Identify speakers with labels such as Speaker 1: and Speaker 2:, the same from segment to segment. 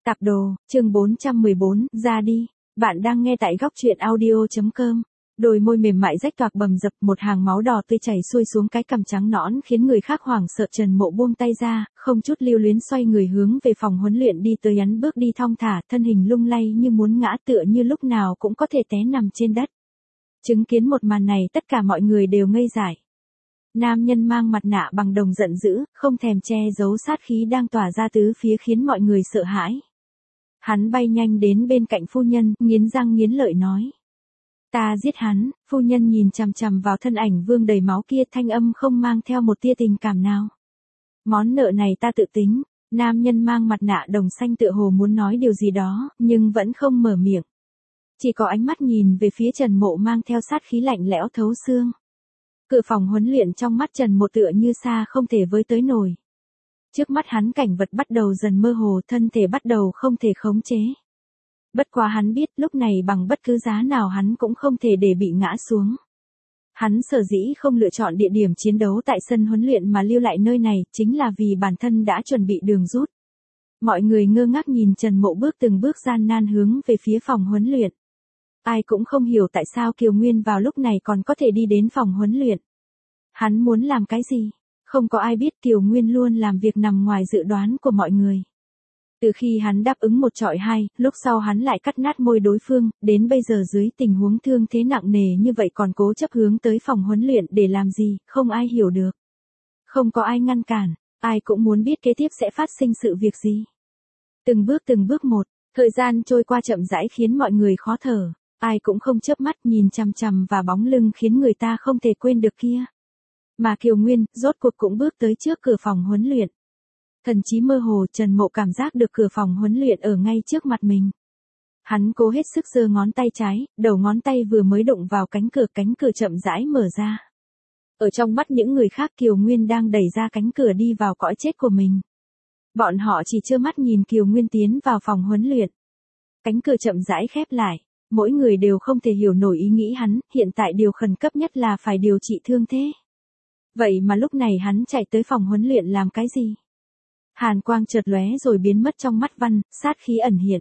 Speaker 1: Tạp đồ, chương 414, ra đi. Bạn đang nghe tại góc truyện audio.com. Đôi môi mềm mại rách toạc bầm dập, một hàng máu đỏ tươi chảy xuôi xuống cái cằm trắng nõn khiến người khác hoảng sợ. Trần Mộ buông tay ra, không chút lưu luyến xoay người hướng về phòng huấn luyện đi tới, hắn bước đi thong thả, thân hình lung lay như muốn ngã, tựa như lúc nào cũng có thể té nằm trên đất. Chứng kiến một màn này, tất cả mọi người đều ngây dại. Nam nhân mang mặt nạ bằng đồng giận dữ, không thèm che giấu sát khí đang tỏa ra tứ phía khiến mọi người sợ hãi. Hắn bay nhanh đến bên cạnh phu nhân, nghiến răng nghiến lợi nói. Ta giết hắn. Phu nhân nhìn chằm chằm vào thân ảnh vương đầy máu kia, thanh âm không mang theo một tia tình cảm nào. Món nợ này ta tự tính. Nam nhân mang mặt nạ đồng xanh tựa hồ muốn nói điều gì đó, nhưng vẫn không mở miệng. Chỉ có ánh mắt nhìn về phía Trần Mộ mang theo sát khí lạnh lẽo thấu xương. Cửa phòng huấn luyện trong mắt Trần Mộ tựa như xa không thể với tới nổi. Trước mắt hắn cảnh vật bắt đầu dần mơ hồ, thân thể bắt đầu không thể khống chế. Bất quá hắn biết lúc này bằng bất cứ giá nào hắn cũng không thể để bị ngã xuống. Hắn sở dĩ không lựa chọn địa điểm chiến đấu tại sân huấn luyện mà lưu lại nơi này, chính là vì bản thân đã chuẩn bị đường rút. Mọi người ngơ ngác nhìn Trần Mộ bước từng bước gian nan hướng về phía phòng huấn luyện. Ai cũng không hiểu tại sao Kiều Nguyên vào lúc này còn có thể đi đến phòng huấn luyện. Hắn muốn làm cái gì? Không có ai biết Kiều Nguyên luôn làm việc nằm ngoài dự đoán của mọi người. Từ khi hắn đáp ứng một chọi hai, lúc sau hắn lại cắt nát môi đối phương, đến bây giờ dưới tình huống thương thế nặng nề như vậy còn cố chấp hướng tới phòng huấn luyện để làm gì, không ai hiểu được. Không có ai ngăn cản, ai cũng muốn biết kế tiếp sẽ phát sinh sự việc gì. Từng bước một, thời gian trôi qua chậm rãi khiến mọi người khó thở, ai cũng không chớp mắt nhìn chằm chằm vào bóng lưng khiến người ta không thể quên được kia. Mà Kiều Nguyên, rốt cuộc cũng bước tới trước cửa phòng huấn luyện. Thần trí mơ hồ, Trần Mộ cảm giác được cửa phòng huấn luyện ở ngay trước mặt mình. Hắn cố hết sức giơ ngón tay trái, đầu ngón tay vừa mới đụng vào cánh cửa chậm rãi mở ra. Ở trong mắt những người khác, Kiều Nguyên đang đẩy ra cánh cửa đi vào cõi chết của mình. Bọn họ chỉ trơ mắt nhìn Kiều Nguyên tiến vào phòng huấn luyện. Cánh cửa chậm rãi khép lại, mỗi người đều không thể hiểu nổi ý nghĩ hắn, hiện tại điều khẩn cấp nhất là phải điều trị thương thế. Vậy mà lúc này hắn chạy tới phòng huấn luyện làm cái gì? Hàn quang chợt lóe rồi biến mất trong mắt Văn, sát khí ẩn hiện.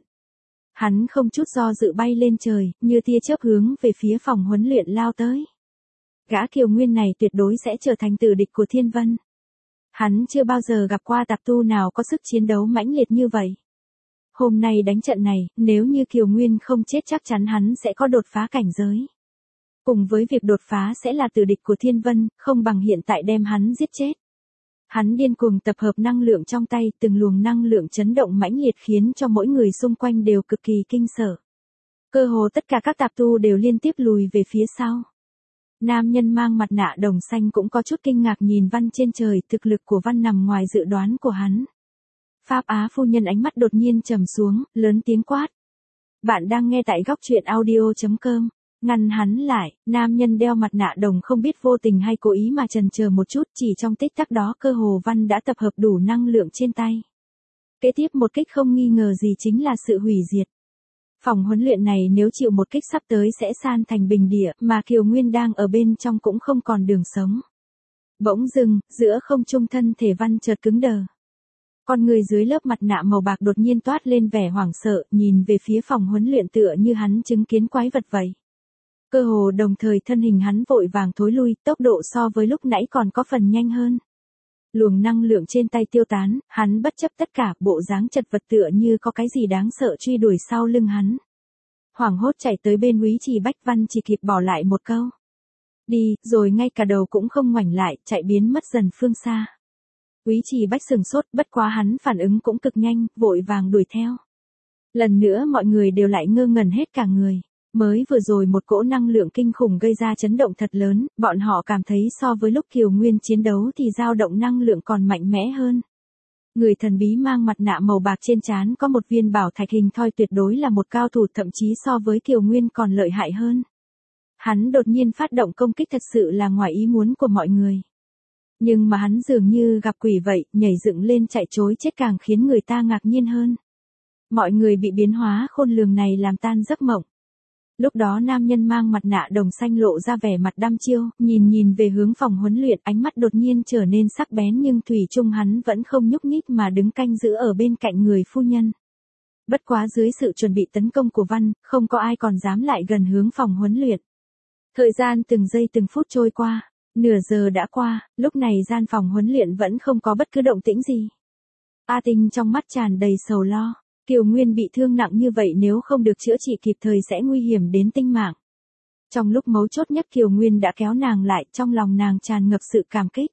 Speaker 1: Hắn không chút do dự bay lên trời, như tia chớp hướng về phía phòng huấn luyện lao tới. Gã Kiều Nguyên này tuyệt đối sẽ trở thành tử địch của Thiên Vân. Hắn chưa bao giờ gặp qua tạp tu nào có sức chiến đấu mãnh liệt như vậy. Hôm nay đánh trận này, nếu như Kiều Nguyên không chết chắc chắn hắn sẽ có đột phá cảnh giới. Cùng với việc đột phá sẽ là tử địch của Thiên Vân, không bằng hiện tại đem hắn giết chết. Hắn điên cuồng tập hợp năng lượng trong tay, từng luồng năng lượng chấn động mãnh liệt khiến cho mỗi người xung quanh đều cực kỳ kinh sợ. Cơ hồ tất cả các tạp tu đều liên tiếp lùi về phía sau. Nam nhân mang mặt nạ đồng xanh cũng có chút kinh ngạc nhìn Văn trên trời, thực lực của Văn nằm ngoài dự đoán của hắn. Pháp Á phu nhân ánh mắt đột nhiên trầm xuống, lớn tiếng quát. Bạn đang nghe tại góc truyện audio.com. Ngăn hắn lại, nam nhân đeo mặt nạ đồng không biết vô tình hay cố ý mà chần chờ một chút, chỉ trong tích tắc đó cơ hồ Văn đã tập hợp đủ năng lượng trên tay. Kế tiếp một kích không nghi ngờ gì chính là sự hủy diệt. Phòng huấn luyện này nếu chịu một kích sắp tới sẽ san thành bình địa, mà Kiều Nguyên đang ở bên trong cũng không còn đường sống. Bỗng dưng, giữa không trung thân thể Văn chợt cứng đờ. Con người dưới lớp mặt nạ màu bạc đột nhiên toát lên vẻ hoảng sợ, nhìn về phía phòng huấn luyện tựa như hắn chứng kiến quái vật vậy. Cơ hồ đồng thời thân hình hắn vội vàng thối lui, tốc độ so với lúc nãy còn có phần nhanh hơn. Luồng năng lượng trên tay tiêu tán, hắn bất chấp tất cả, bộ dáng chật vật tựa như có cái gì đáng sợ truy đuổi sau lưng hắn. Hoảng hốt chạy tới bên Úy Trì Bách, Văn chỉ kịp bỏ lại một câu. Đi, rồi ngay cả đầu cũng không ngoảnh lại, chạy biến mất dần phương xa. Úy Trì Bách sừng sốt, bất quá hắn phản ứng cũng cực nhanh, vội vàng đuổi theo. Lần nữa mọi người đều lại ngơ ngẩn hết cả người. Mới vừa rồi một cỗ năng lượng kinh khủng gây ra chấn động thật lớn, bọn họ cảm thấy so với lúc Kiều Nguyên chiến đấu thì dao động năng lượng còn mạnh mẽ hơn. Người thần bí mang mặt nạ màu bạc trên trán có một viên bảo thạch hình thoi tuyệt đối là một cao thủ, thậm chí so với Kiều Nguyên còn lợi hại hơn. Hắn đột nhiên phát động công kích thật sự là ngoài ý muốn của mọi người. Nhưng mà hắn dường như gặp quỷ vậy, nhảy dựng lên chạy trối chết càng khiến người ta ngạc nhiên hơn. Mọi người bị biến hóa khôn lường này làm tan giấc mộng. Lúc đó nam nhân mang mặt nạ đồng xanh lộ ra vẻ mặt đăm chiêu, nhìn về hướng phòng huấn luyện, ánh mắt đột nhiên trở nên sắc bén, nhưng thủy chung hắn vẫn không nhúc nhích mà đứng canh giữ ở bên cạnh người phu nhân. Bất quá dưới sự chuẩn bị tấn công của Văn, không có ai còn dám lại gần hướng phòng huấn luyện. Thời gian từng giây từng phút trôi qua, nửa giờ đã qua, lúc này gian phòng huấn luyện vẫn không có bất cứ động tĩnh gì. A Tinh trong mắt tràn đầy sầu lo, Kiều Nguyên bị thương nặng như vậy nếu không được chữa trị kịp thời sẽ nguy hiểm đến tính mạng. Trong lúc mấu chốt nhất Kiều Nguyên đã kéo nàng lại, trong lòng nàng tràn ngập sự cảm kích.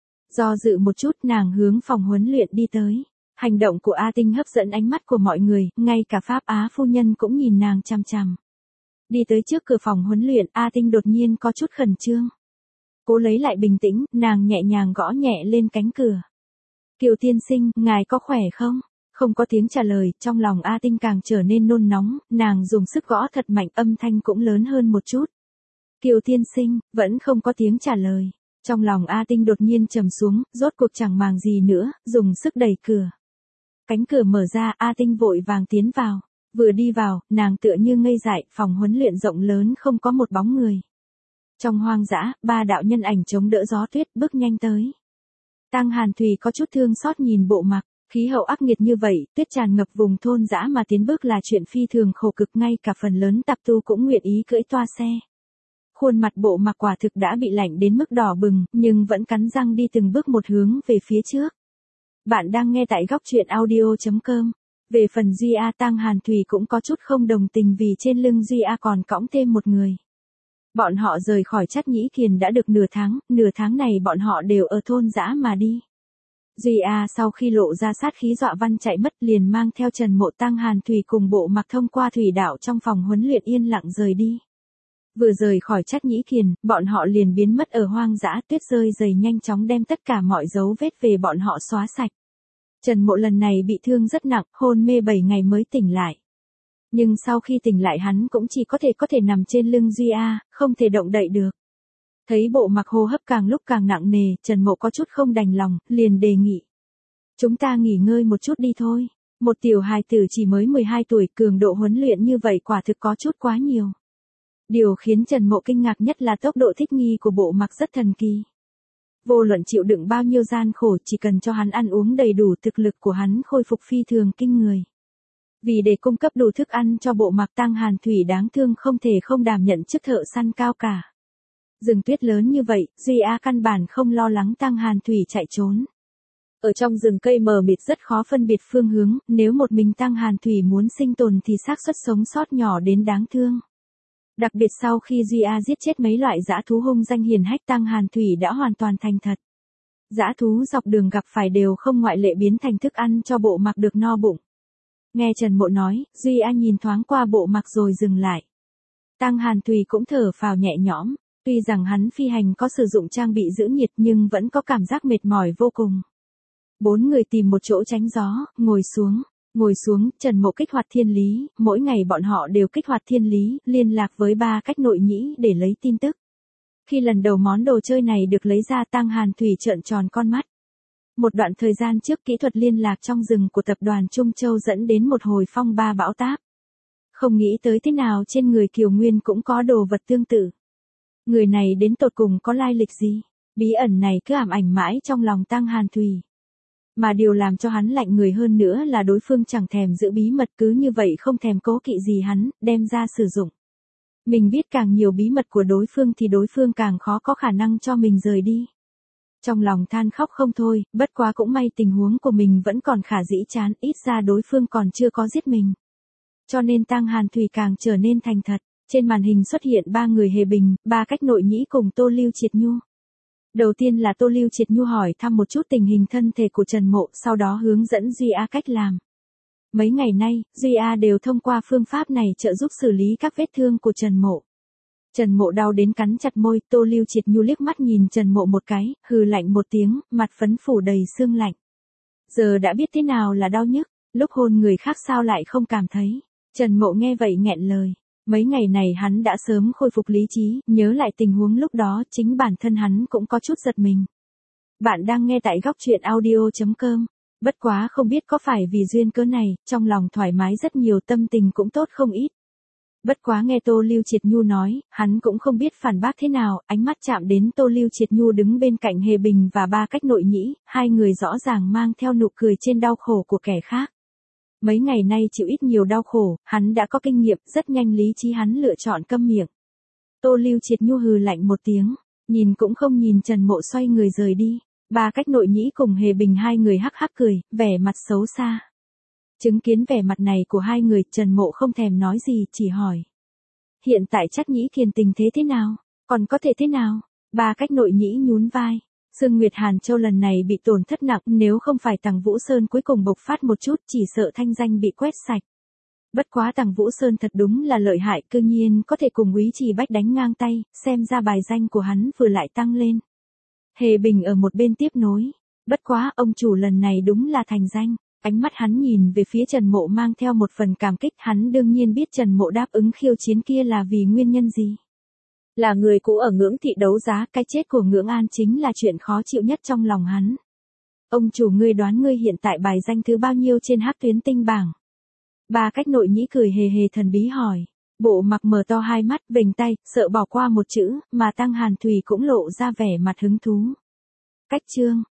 Speaker 1: Do dự một chút nàng hướng phòng huấn luyện đi tới. Hành động của A Tinh hấp dẫn ánh mắt của mọi người, ngay cả Pháp Á phu nhân cũng nhìn nàng chằm chằm. Đi tới trước cửa phòng huấn luyện, A Tinh đột nhiên có chút khẩn trương. Cố lấy lại bình tĩnh, nàng nhẹ nhàng gõ nhẹ lên cánh cửa. Kiều tiên sinh, ngài có khỏe không? Không có tiếng trả lời, trong lòng A Tinh càng trở nên nôn nóng, nàng dùng sức gõ thật mạnh, âm thanh cũng lớn hơn một chút. Kiều tiên sinh, vẫn không có tiếng trả lời. Trong lòng A Tinh đột nhiên trầm xuống, rốt cuộc chẳng màng gì nữa, dùng sức đẩy cửa. Cánh cửa mở ra, A Tinh vội vàng tiến vào. Vừa đi vào, nàng tựa như ngây dại, phòng huấn luyện rộng lớn không có một bóng người. Trong hoang dã, 3 đạo nhân ảnh chống đỡ gió tuyết bước nhanh tới. Tang Hàn Thùy có chút thương xót nhìn Bộ Mặc, khí hậu ác nghiệt như vậy, tuyết tràn ngập vùng thôn dã mà tiến bước là chuyện phi thường khổ cực, ngay cả phần lớn tạp tu cũng nguyện ý cưỡi toa xe. Khuôn mặt Bộ Mặc quả thực đã bị lạnh đến mức đỏ bừng, nhưng vẫn cắn răng đi từng bước một hướng về phía trước. Bạn đang nghe tại góc truyện audio.com. Về phần Duy A, Tang Hàn Thùy cũng có chút không đồng tình vì trên lưng Duy A còn cõng thêm một người. Bọn họ rời khỏi Trát Nhĩ Kiền đã được nửa tháng này bọn họ đều ở thôn dã mà đi. Duy A sau khi lộ ra sát khí dọa Văn chạy mất liền mang theo Trần Mộ, Tang Hàn Thùy cùng Bộ Mặc thông qua thủy đạo trong phòng huấn luyện yên lặng rời đi. Vừa rời khỏi Trát Nhĩ Kiền, bọn họ liền biến mất ở hoang dã, tuyết rơi dày nhanh chóng đem tất cả mọi dấu vết về bọn họ xóa sạch. Trần Mộ lần này bị thương rất nặng, hôn mê 7 ngày mới tỉnh lại. Nhưng sau khi tỉnh lại hắn cũng chỉ có thể nằm trên lưng Duy A, không thể động đậy được. Thấy Bộ Mặc hô hấp càng lúc càng nặng nề, Trần Mộ có chút không đành lòng, liền đề nghị. Chúng ta nghỉ ngơi một chút đi thôi. Một tiểu hài tử chỉ mới 12 tuổi, cường độ huấn luyện như vậy quả thực có chút quá nhiều. Điều khiến Trần Mộ kinh ngạc nhất là tốc độ thích nghi của Bộ Mặc rất thần kỳ. Vô luận chịu đựng bao nhiêu gian khổ, chỉ cần cho hắn ăn uống đầy đủ, thực lực của hắn khôi phục phi thường kinh người. Vì để cung cấp đủ thức ăn cho Bộ Mặc, Tang Hàn Thủy đáng thương không thể không đảm nhận chức thợ săn cao cả. Rừng tuyết lớn như vậy, Duy A căn bản không lo lắng Tang Hàn Thủy chạy trốn. Ở trong rừng cây mờ mịt rất khó phân biệt phương hướng, nếu một mình Tang Hàn Thủy muốn sinh tồn thì xác suất sống sót nhỏ đến đáng thương. Đặc biệt sau khi Duy A giết chết mấy loại dã thú hung danh hiển hách, Tang Hàn Thủy đã hoàn toàn thành thật. Dã thú dọc đường gặp phải đều không ngoại lệ biến thành thức ăn cho Bộ Mặc được no bụng. Nghe Trần Mộ nói, Duy A nhìn thoáng qua Bộ Mặc rồi dừng lại. Tang Hàn Thủy cũng thở phào nhẹ nhõm, tuy rằng hắn phi hành có sử dụng trang bị giữ nhiệt nhưng vẫn có cảm giác mệt mỏi vô cùng. 4 người tìm một chỗ tránh gió, ngồi xuống, Trần Mộ kích hoạt thiên lý, mỗi ngày bọn họ đều kích hoạt thiên lý, liên lạc với 3 cách nội nhĩ để lấy tin tức. Khi lần đầu món đồ chơi này được lấy ra, Tang Hàn Thủy trợn tròn con mắt. Một đoạn thời gian trước kỹ thuật liên lạc trong rừng của tập đoàn Trung Châu dẫn đến một hồi phong ba bão táp. Không nghĩ tới thế nào trên người Kiều Nguyên cũng có đồ vật tương tự. Người này đến tột cùng có lai lịch gì? Bí ẩn này cứ ảm ảnh mãi trong lòng Tang Hàn Thủy. Mà điều làm cho hắn lạnh người hơn nữa là đối phương chẳng thèm giữ bí mật, cứ như vậy không thèm cố kỵ gì hắn, đem ra sử dụng. Mình biết càng nhiều bí mật của đối phương thì đối phương càng khó có khả năng cho mình rời đi. Trong lòng than khóc không thôi, bất quá cũng may tình huống của mình vẫn còn khả dĩ chán, ít ra đối phương còn chưa có giết mình. Cho nên Tang Hàn Thủy càng trở nên thành thật. Trên màn hình xuất hiện 3 người Hề Bình, 3 cách nội nhĩ cùng Tô Lưu Triệt Nhu. Đầu tiên là Tô Lưu Triệt Nhu hỏi thăm một chút tình hình thân thể của Trần Mộ, sau đó hướng dẫn Duy A cách làm. Mấy ngày nay, Duy A đều thông qua phương pháp này trợ giúp xử lý các vết thương của Trần Mộ. Trần Mộ đau đến cắn chặt môi, Tô Lưu Triệt Nhu liếc mắt nhìn Trần Mộ một cái, hừ lạnh một tiếng, mặt phấn phủ đầy sương lạnh. Giờ đã biết thế nào là đau nhức, lúc hôn người khác sao lại không cảm thấy. Trần Mộ nghe vậy nghẹn lời. Mấy ngày này hắn đã sớm khôi phục lý trí, nhớ lại tình huống lúc đó, chính bản thân hắn cũng có chút giật mình. Bạn đang nghe tại góc truyện audio.com. Bất quá không biết có phải vì duyên cớ này, trong lòng thoải mái rất nhiều, tâm tình cũng tốt không ít. Bất quá nghe Tô Lưu Triệt Nhu nói, hắn cũng không biết phản bác thế nào, ánh mắt chạm đến Tô Lưu Triệt Nhu đứng bên cạnh Hề Bình và 3 cách nội nhĩ, 2 người rõ ràng mang theo nụ cười trên đau khổ của kẻ khác. Mấy ngày nay chịu ít nhiều đau khổ, hắn đã có kinh nghiệm, rất nhanh lý trí hắn lựa chọn câm miệng. Tô Lưu Triệt nhu hừ lạnh một tiếng, nhìn cũng không nhìn Trần Mộ xoay người rời đi. Ba Cách Nội Nhĩ cùng Hề Bình hai người hắc hắc cười, vẻ mặt xấu xa. Chứng kiến vẻ mặt này của hai người, Trần Mộ không thèm nói gì, chỉ hỏi. Hiện tại Trắc Nhĩ Thiền tình thế nào? Còn có thể thế nào? Ba Cách Nội Nhĩ nhún vai. Sương Nguyệt Hàn Châu lần này bị tổn thất nặng, nếu không phải Tằng Vũ Sơn cuối cùng bộc phát một chút, chỉ sợ thanh danh bị quét sạch. Bất quá Tằng Vũ Sơn thật đúng là lợi hại, cư nhiên có thể cùng Úy Trì Bách đánh ngang tay, xem ra bài danh của hắn vừa lại tăng lên. Hề Bình ở một bên tiếp nối. Bất quá ông chủ lần này đúng là thành danh. Ánh mắt hắn nhìn về phía Trần Mộ mang theo một phần cảm kích, hắn đương nhiên biết Trần Mộ đáp ứng khiêu chiến kia là vì nguyên nhân gì. Là người cũ ở Ngưỡng Thị đấu giá, cái chết của Ngưỡng An chính là chuyện khó chịu nhất trong lòng hắn. Ông chủ, ngươi đoán ngươi hiện tại bài danh thứ bao nhiêu trên Hắc Tuyến Tinh bảng? Ba Cách Nội Nhĩ cười hề hề thần bí hỏi. Bộ Mặc mở to hai mắt, vểnh tay, sợ bỏ qua một chữ, mà Tăng Hàn Thủy cũng lộ ra vẻ mặt hứng thú. Cách chương